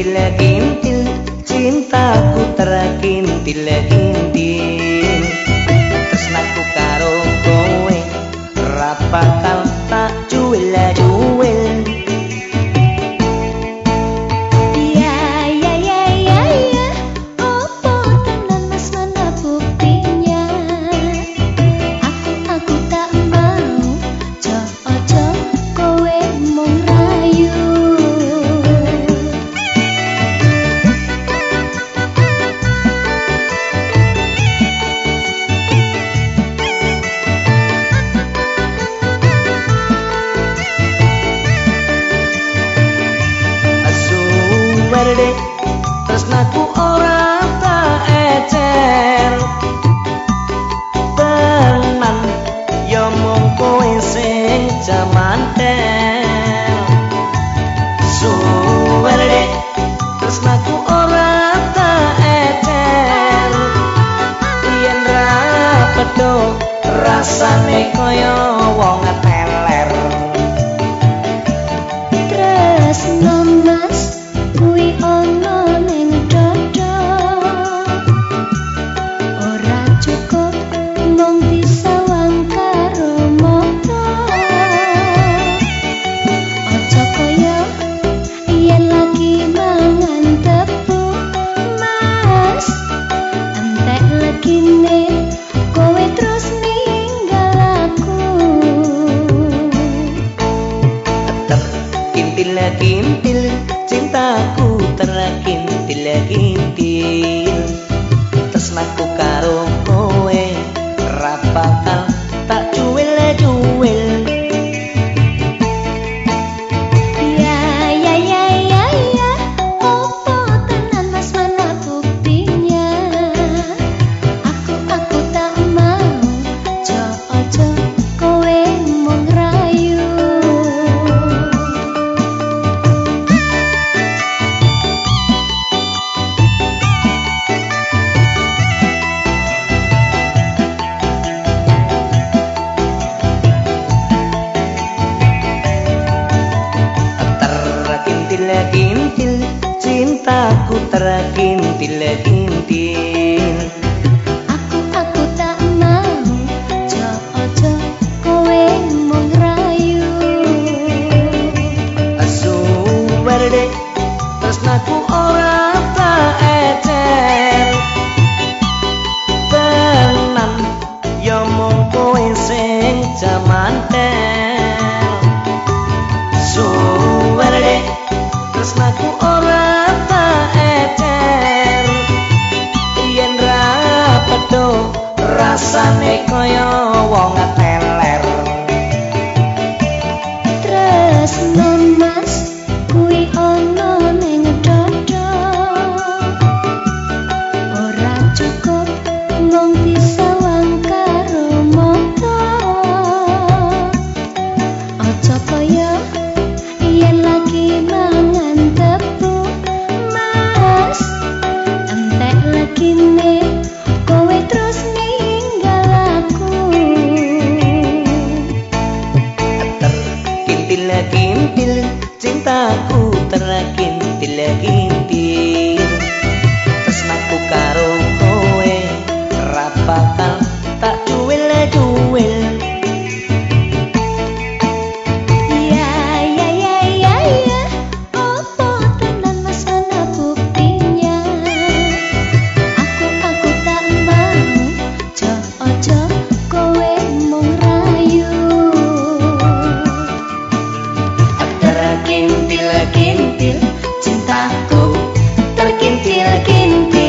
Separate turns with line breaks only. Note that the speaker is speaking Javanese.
kintil-kintil cintaku terkintil-kintil tresnaku karo kowe ra bakal tak cuwil-cuwil. Tresnaku ora tak ecer tenan ya mung kowe sing jamanten suwere tresnaku ora tak ecer yen ra pedho rasane kaya wong teler
tresno mas kuwi ana ning dada ora cukup mung disawang karo mata aja kaya yen lagi mangan tepung mas entek legine kowe terus ninggal aku
kintil-kintil cintaku terkintil-kintil tresnaku karo kowe ra bakal tak cuwil-cuwil.
Opo tenan mas mana buktinya aku tak mau ojo kowe mung rayu.
Kintil cintaku terkintil-kintil
Aku tak mau ojo kowe mung rayu.
suwerde tresnaku ora tak ecer tenan ya mung kowe sing jamanten suwerde tresnaku ora tak ecer yen ra pedho rasane kaya wong teler
Tresno mas kuwi ana ning dada ora cukup mung disawang karo mata aja kaya yen lagi mangan tepung mas entek legine kowe terus ninggal aku
kintil-kintil cintaku terkintil-kintil tresnaku karo kowe ra bakal tak cuwil-cuwil.
Opo tenan mas ana buktinya aku tak mau ojo kowe mung rayu.
Terkintil-kintil cintaku terkintil-kintil